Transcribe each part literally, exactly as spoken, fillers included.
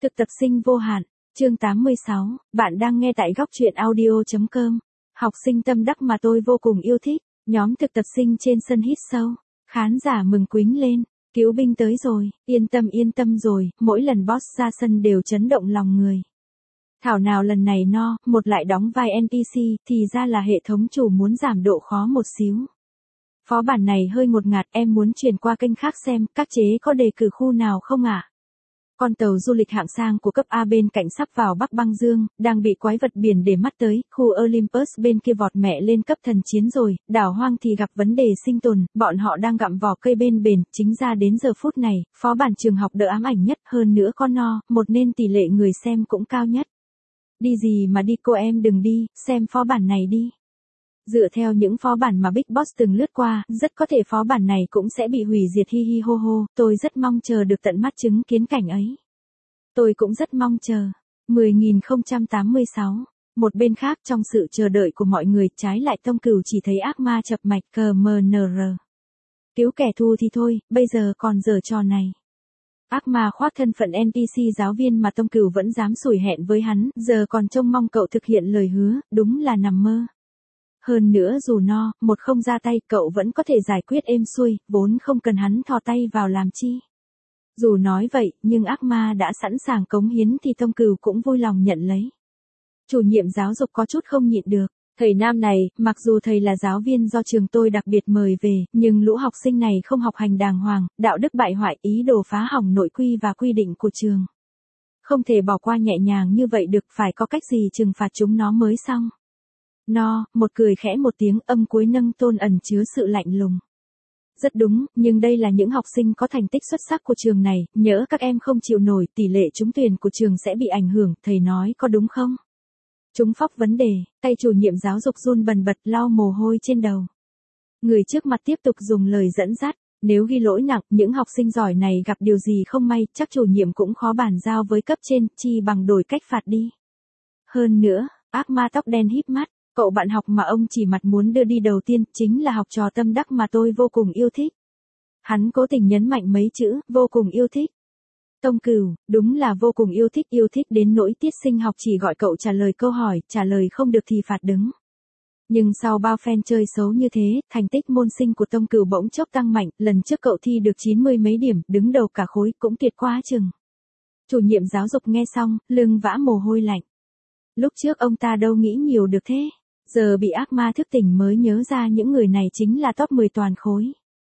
Thực tập sinh vô hạn, chương tám mươi sáu, bạn đang nghe tại góc truyện audio.com. Học sinh tâm đắc mà tôi vô cùng yêu thích, nhóm thực tập sinh trên sân hít sâu, khán giả mừng quính lên, cứu binh tới rồi, yên tâm yên tâm rồi, mỗi lần boss ra sân đều chấn động lòng người. Thảo nào lần này no, một lại đóng vai en pê xê, thì ra là hệ thống chủ muốn giảm độ khó một xíu. Phó bản này hơi ngột ngạt, em muốn chuyển qua kênh khác xem, các chế có đề cử khu nào không ạ? À? Con tàu du lịch hạng sang của cấp A bên cạnh sắp vào Bắc Băng Dương, đang bị quái vật biển để mắt tới, khu Olympus bên kia vọt mẹ lên cấp thần chiến rồi, đảo hoang thì gặp vấn đề sinh tồn, bọn họ đang gặm vỏ cây bên bền, chính ra đến giờ phút này, phó bản trường học đỡ ám ảnh nhất, hơn nữa con no, một nên tỷ lệ người xem cũng cao nhất. Đi gì mà đi cô em đừng đi, xem phó bản này đi. Dựa theo những phó bản mà Big Boss từng lướt qua, rất có thể phó bản này cũng sẽ bị hủy diệt hi hi hô hô, tôi rất mong chờ được tận mắt chứng kiến cảnh ấy. Tôi cũng rất mong chờ. mười nghìn không trăm tám mươi sáu. Một bên khác trong sự chờ đợi của mọi người, trái lại Tông Cửu chỉ thấy ác ma chập mạch cờ em en rờ. Cứu kẻ thù thì thôi, bây giờ còn giở trò này. Ác ma khoác thân phận en pê xê giáo viên mà Tông Cửu vẫn dám xủi hẹn với hắn, giờ còn trông mong cậu thực hiện lời hứa, đúng là nằm mơ. Hơn nữa dù no, một không ra tay cậu vẫn có thể giải quyết êm xuôi, vốn không cần hắn thò tay vào làm chi. Dù nói vậy, nhưng ác ma đã sẵn sàng cống hiến thì Tông Cửu cũng vui lòng nhận lấy. Chủ nhiệm giáo dục có chút không nhịn được. Thầy Nam này, mặc dù thầy là giáo viên do trường tôi đặc biệt mời về, nhưng lũ học sinh này không học hành đàng hoàng, đạo đức bại hoại, ý đồ phá hỏng nội quy và quy định của trường. Không thể bỏ qua nhẹ nhàng như vậy được, phải có cách gì trừng phạt chúng nó mới xong. No, một cười khẽ một tiếng, âm cuối nâng tôn ẩn chứa sự lạnh lùng. Rất đúng, nhưng đây là những học sinh có thành tích xuất sắc của trường này, nhỡ các em không chịu nổi, tỷ lệ trúng tuyển của trường sẽ bị ảnh hưởng, thầy nói có đúng không? Chúng phóc vấn đề, tay chủ nhiệm giáo dục run bần bật lau mồ hôi trên đầu. Người trước mặt tiếp tục dùng lời dẫn dắt, nếu ghi lỗi nặng, những học sinh giỏi này gặp điều gì không may, chắc chủ nhiệm cũng khó bàn giao với cấp trên, chi bằng đổi cách phạt đi. Hơn nữa, ác ma tóc đen híp mắt. Cậu bạn học mà ông chỉ mặt muốn đưa đi đầu tiên, chính là học trò tâm đắc mà tôi vô cùng yêu thích. Hắn cố tình nhấn mạnh mấy chữ, vô cùng yêu thích. Tông Cửu, đúng là vô cùng yêu thích, yêu thích đến nỗi tiết sinh học chỉ gọi cậu trả lời câu hỏi, trả lời không được thì phạt đứng. Nhưng sau bao phen chơi xấu như thế, thành tích môn sinh của Tông Cửu bỗng chốc tăng mạnh, lần trước cậu thi được chín mươi mấy điểm, đứng đầu cả khối, cũng tuyệt quá chừng. Chủ nhiệm giáo dục nghe xong, lưng vã mồ hôi lạnh. Lúc trước ông ta đâu nghĩ nhiều được thế. Giờ bị ác ma thức tỉnh mới nhớ ra những người này chính là top mười toàn khối.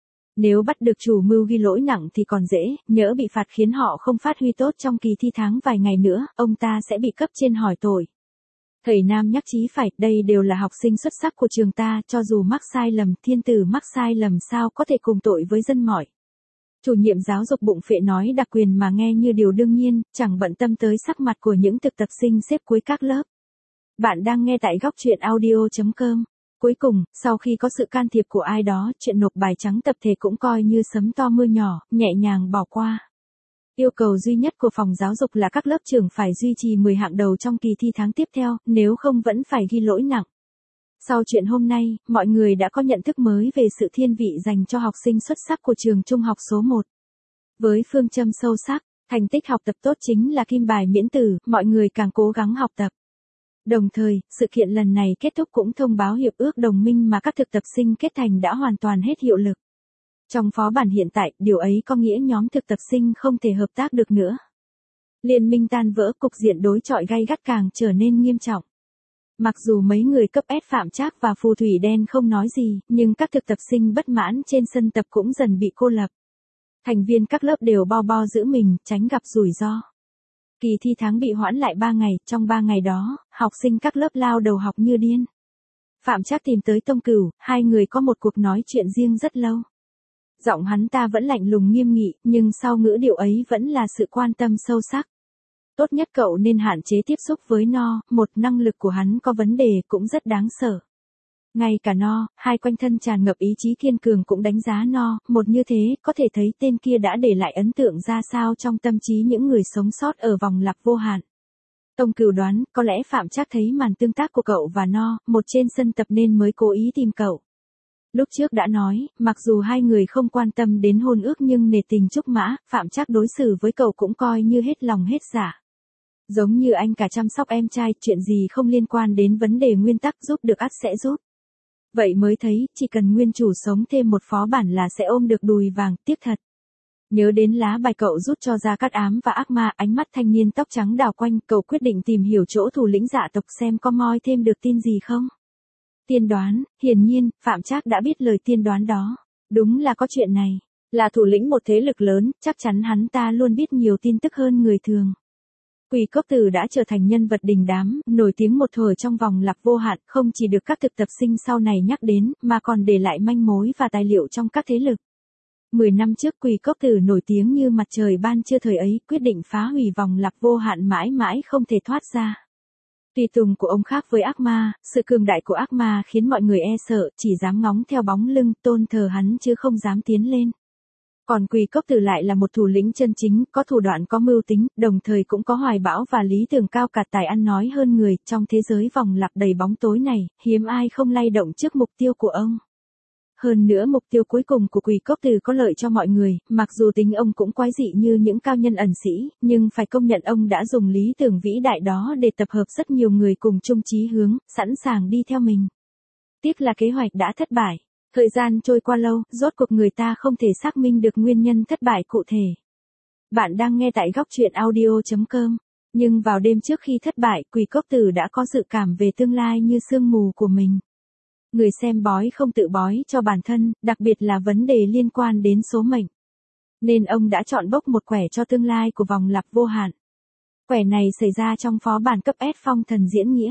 Nếu bắt được chủ mưu ghi lỗi nặng thì còn dễ, nhỡ bị phạt khiến họ không phát huy tốt trong kỳ thi tháng vài ngày nữa, ông ta sẽ bị cấp trên hỏi tội. Thầy Nam nhắc chí phải, đây đều là học sinh xuất sắc của trường ta, cho dù mắc sai lầm, thiên tử mắc sai lầm sao có thể cùng tội với dân mỏi. Chủ nhiệm giáo dục bụng phệ nói đặc quyền mà nghe như điều đương nhiên, chẳng bận tâm tới sắc mặt của những thực tập sinh xếp cuối các lớp. Bạn đang nghe tại góc truyện audio.com. Cuối cùng, sau khi có sự can thiệp của ai đó, chuyện nộp bài trắng tập thể cũng coi như sấm to mưa nhỏ, nhẹ nhàng bỏ qua. Yêu cầu duy nhất của phòng giáo dục là các lớp trưởng phải duy trì mười hạng đầu trong kỳ thi tháng tiếp theo, nếu không vẫn phải ghi lỗi nặng. Sau chuyện hôm nay, mọi người đã có nhận thức mới về sự thiên vị dành cho học sinh xuất sắc của trường trung học số một. Với phương châm sâu sắc, thành tích học tập tốt chính là kim bài miễn tử, mọi người càng cố gắng học tập. Đồng thời, sự kiện lần này kết thúc cũng thông báo hiệp ước đồng minh mà các thực tập sinh kết thành đã hoàn toàn hết hiệu lực. Trong phó bản hiện tại, điều ấy có nghĩa nhóm thực tập sinh không thể hợp tác được nữa. Liên minh tan vỡ, cục diện đối chọi gay gắt càng trở nên nghiêm trọng. Mặc dù mấy người cấp S Phạm Trác và Phù Thủy Đen không nói gì, nhưng các thực tập sinh bất mãn trên sân tập cũng dần bị cô lập. Thành viên các lớp đều bo bo giữ mình, tránh gặp rủi ro. Kỳ thi tháng bị hoãn lại ba ngày, trong ba ngày đó, học sinh các lớp lao đầu học như điên. Phạm Trác tìm tới Tông Cửu, hai người có một cuộc nói chuyện riêng rất lâu. Giọng hắn ta vẫn lạnh lùng nghiêm nghị, nhưng sau ngữ điệu ấy vẫn là sự quan tâm sâu sắc. Tốt nhất cậu nên hạn chế tiếp xúc với no, một năng lực của hắn có vấn đề cũng rất đáng sợ. Ngay cả no, hai quanh thân tràn ngập ý chí kiên cường cũng đánh giá no, một như thế, có thể thấy tên kia đã để lại ấn tượng ra sao trong tâm trí những người sống sót ở vòng lặp vô hạn. Tông Cửu đoán, có lẽ Phạm Trác thấy màn tương tác của cậu và no, một trên sân tập nên mới cố ý tìm cậu. Lúc trước đã nói, mặc dù hai người không quan tâm đến hôn ước nhưng nể tình Trúc Mã, Phạm Trác đối xử với cậu cũng coi như hết lòng hết dạ. Giống như anh cả chăm sóc em trai, chuyện gì không liên quan đến vấn đề nguyên tắc giúp được ắt sẽ giúp. Vậy mới thấy, chỉ cần nguyên chủ sống thêm một phó bản là sẽ ôm được đùi vàng, tiếc thật. Nhớ đến lá bài cậu rút cho Gia Cát Ám và ác ma, ánh mắt thanh niên tóc trắng đảo quanh, cậu quyết định tìm hiểu chỗ thủ lĩnh dạ tộc xem có moi thêm được tin gì không. Tiên đoán, hiển nhiên, Phạm Trác đã biết lời tiên đoán đó. Đúng là có chuyện này. Là thủ lĩnh một thế lực lớn, chắc chắn hắn ta luôn biết nhiều tin tức hơn người thường. Quỷ Cốc Tử đã trở thành nhân vật đình đám, nổi tiếng một thời trong vòng lặp vô hạn, không chỉ được các thực tập sinh sau này nhắc đến, mà còn để lại manh mối và tài liệu trong các thế lực. Mười năm trước Quỷ Cốc Tử nổi tiếng như mặt trời ban trưa thời ấy, quyết định phá hủy vòng lặp vô hạn mãi mãi không thể thoát ra. Tùy tùng của ông khác với ác ma, sự cường đại của ác ma khiến mọi người e sợ, chỉ dám ngóng theo bóng lưng, tôn thờ hắn chứ không dám tiến lên. Còn Quỷ Cốc Tử lại là một thủ lĩnh chân chính, có thủ đoạn có mưu tính, đồng thời cũng có hoài bão và lý tưởng cao cả, tài ăn nói hơn người, trong thế giới vòng lặp đầy bóng tối này, hiếm ai không lay động trước mục tiêu của ông. Hơn nữa mục tiêu cuối cùng của Quỷ Cốc Tử có lợi cho mọi người, mặc dù tính ông cũng quái dị như những cao nhân ẩn sĩ, nhưng phải công nhận ông đã dùng lý tưởng vĩ đại đó để tập hợp rất nhiều người cùng chung chí hướng, sẵn sàng đi theo mình. Tiếc là kế hoạch đã thất bại. Thời gian trôi qua lâu, rốt cuộc người ta không thể xác minh được nguyên nhân thất bại cụ thể. Bạn đang nghe tại góc truyện audio chấm com. Nhưng vào đêm trước khi thất bại, Quỷ Cốc Tử đã có dự cảm về tương lai như sương mù của mình. Người xem bói không tự bói cho bản thân, đặc biệt là vấn đề liên quan đến số mệnh. Nên ông đã chọn bốc một quẻ cho tương lai của vòng lặp vô hạn. Quẻ này xảy ra trong phó bản cấp S phong thần diễn nghĩa.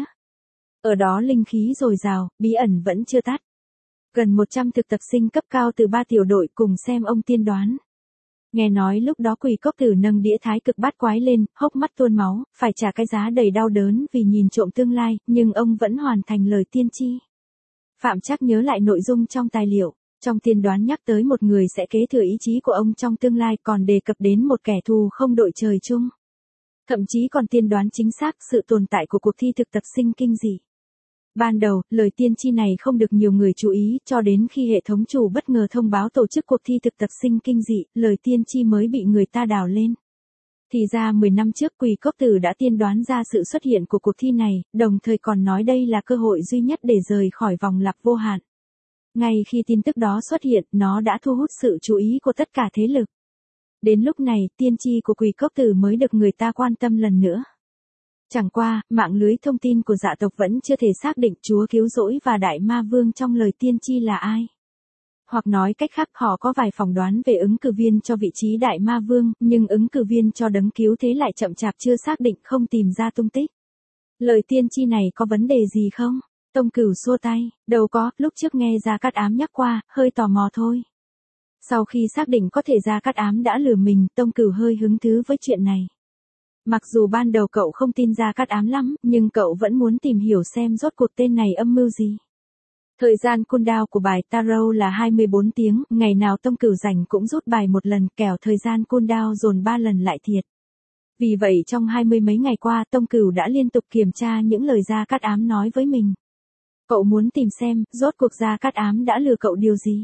Ở đó linh khí dồi dào, bí ẩn vẫn chưa tắt. Gần một trăm thực tập sinh cấp cao từ ba tiểu đội cùng xem ông tiên đoán. Nghe nói lúc đó Quỷ Cốc Tử nâng đĩa thái cực bát quái lên, hốc mắt tuôn máu, phải trả cái giá đầy đau đớn vì nhìn trộm tương lai, nhưng ông vẫn hoàn thành lời tiên tri. Phạm Trác nhớ lại nội dung trong tài liệu, trong tiên đoán nhắc tới một người sẽ kế thừa ý chí của ông trong tương lai, còn đề cập đến một kẻ thù không đội trời chung. Thậm chí còn tiên đoán chính xác sự tồn tại của cuộc thi thực tập sinh kinh dị. Ban đầu, lời tiên tri này không được nhiều người chú ý, cho đến khi hệ thống chủ bất ngờ thông báo tổ chức cuộc thi thực tập sinh kinh dị, lời tiên tri mới bị người ta đào lên. Thì ra mười năm trước Quỷ Cốc Tử đã tiên đoán ra sự xuất hiện của cuộc thi này, đồng thời còn nói đây là cơ hội duy nhất để rời khỏi vòng lặp vô hạn. Ngay khi tin tức đó xuất hiện, nó đã thu hút sự chú ý của tất cả thế lực. Đến lúc này, tiên tri của Quỷ Cốc Tử mới được người ta quan tâm lần nữa. Chẳng qua, mạng lưới thông tin của dạ tộc vẫn chưa thể xác định Chúa Cứu Rỗi và Đại Ma Vương trong lời tiên tri là ai. Hoặc nói cách khác, họ có vài phỏng đoán về ứng cử viên cho vị trí Đại Ma Vương, nhưng ứng cử viên cho Đấng Cứu Thế lại chậm chạp chưa xác định, không tìm ra tung tích. Lời tiên tri này có vấn đề gì không? Tông Cửu xua tay, đâu có, lúc trước nghe Gia Cát Ám nhắc qua, hơi tò mò thôi. Sau khi xác định có thể Gia Cát Ám đã lừa mình, Tông Cửu hơi hứng thú với chuyện này. Mặc dù ban đầu cậu không tin Gia Cát Ám lắm, nhưng cậu vẫn muốn tìm hiểu xem rốt cuộc tên này âm mưu gì. Thời gian cooldown của bài Tarot là hai mươi bốn tiếng, ngày nào Tông Cửu rảnh cũng rút bài một lần, kẻo thời gian cooldown dồn ba lần lại thiệt. Vì vậy trong hai mươi mấy ngày qua, Tông Cửu đã liên tục kiểm tra những lời Gia Cát Ám nói với mình. Cậu muốn tìm xem, rốt cuộc Gia Cát Ám đã lừa cậu điều gì.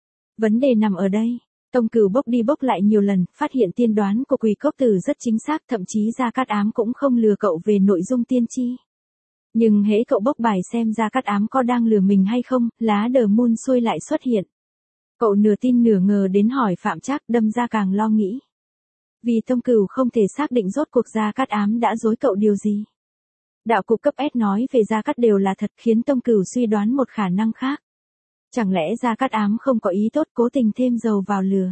Vấn đề nằm ở đây. Tông Cửu bốc đi bốc lại nhiều lần, phát hiện tiên đoán của Quỷ Cốc Tử rất chính xác, thậm chí Gia Cát Ám cũng không lừa cậu về nội dung tiên tri. Nhưng hễ cậu bốc bài xem Gia Cát Ám có đang lừa mình hay không, lá đờ moon xuôi lại xuất hiện. Cậu nửa tin nửa ngờ đến hỏi Phạm Trác, đâm ra càng lo nghĩ. Vì Tông Cửu không thể xác định rốt cuộc Gia Cát Ám đã dối cậu điều gì. Đạo cục cấp S nói về Gia Cát đều là thật, khiến Tông Cửu suy đoán một khả năng khác. Chẳng lẽ Gia Cát Ám không có ý tốt, cố tình thêm dầu vào lửa.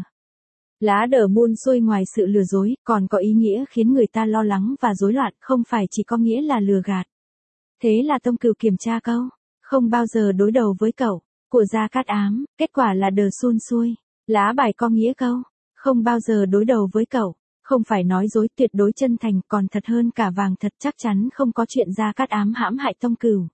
Lá đờ moon xuôi ngoài sự lừa dối, còn có ý nghĩa khiến người ta lo lắng và rối loạn, không phải chỉ có nghĩa là lừa gạt. Thế là Tông Cửu kiểm tra câu, không bao giờ đối đầu với cậu, của Gia Cát Ám, kết quả là đờ xuôn xuôi. Lá bài có nghĩa câu, không bao giờ đối đầu với cậu, không phải nói dối, tuyệt đối chân thành, còn thật hơn cả vàng thật, chắc chắn không có chuyện Gia Cát Ám hãm hại Tông Cửu.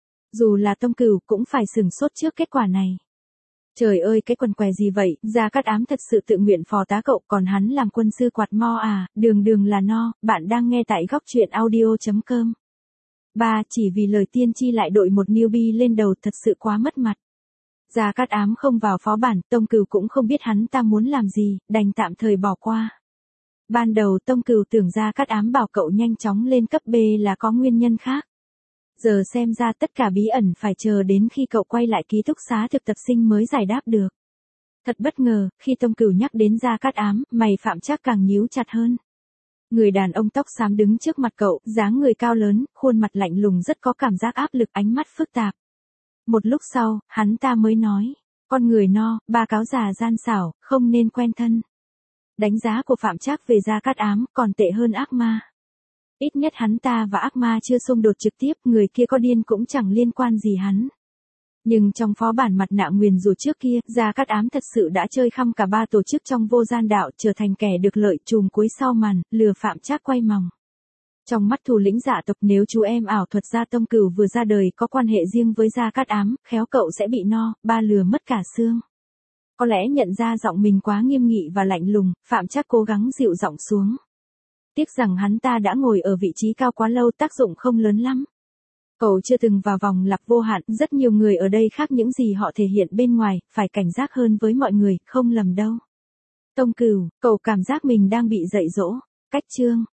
Dù là Tông Cửu cũng phải sửng sốt trước kết quả này. Trời ơi, cái quần què gì vậy, Gia Cát Ám thật sự tự nguyện phò tá cậu, còn hắn làm quân sư quạt mo à, đường đường là no. Bạn đang nghe tại góc truyện audio chấm com. ba Chỉ vì lời tiên tri lại đội một newbie lên đầu, thật sự quá mất mặt. Gia Cát Ám không vào phó bản, Tông Cửu cũng không biết hắn ta muốn làm gì, đành tạm thời bỏ qua. Ban đầu Tông Cửu tưởng Gia Cát Ám bảo cậu nhanh chóng lên cấp B là có nguyên nhân khác. Giờ xem ra tất cả bí ẩn phải chờ đến khi cậu quay lại ký túc xá thực tập sinh mới giải đáp được. Thật bất ngờ, khi Tông Cửu nhắc đến Gia Cát Ám, mày Phạm Trác càng nhíu chặt hơn. Người đàn ông tóc xám đứng trước mặt cậu, dáng người cao lớn, khuôn mặt lạnh lùng rất có cảm giác áp lực, ánh mắt phức tạp. Một lúc sau, hắn ta mới nói, con người no, ba cáo già gian xảo, không nên quen thân. Đánh giá của Phạm Trác về Gia Cát Ám còn tệ hơn ác ma. Ít nhất hắn ta và ác ma chưa xung đột trực tiếp, người kia có điên cũng chẳng liên quan gì hắn. Nhưng trong phó bản mặt nạ nguyền rủa trước kia, Gia Cát Ám thật sự đã chơi khăm cả ba tổ chức trong vô gian đạo, trở thành kẻ được lợi chùm cuối sau màn, lừa Phạm Trác quay mòng. Trong mắt thủ lĩnh dạ tộc, nếu chú em ảo thuật gia Tông Cửu vừa ra đời có quan hệ riêng với Gia Cát Ám, khéo cậu sẽ bị no, ba lừa mất cả xương. Có lẽ nhận ra giọng mình quá nghiêm nghị và lạnh lùng, Phạm Trác cố gắng dịu giọng xuống. Tiếc rằng hắn ta đã ngồi ở vị trí cao quá lâu, tác dụng không lớn lắm. Cậu chưa từng vào vòng lặp vô hạn, rất nhiều người ở đây khác những gì họ thể hiện bên ngoài, phải cảnh giác hơn với mọi người, không lầm đâu. Tông Cửu, cậu cảm giác mình đang bị dạy dỗ. Cách chương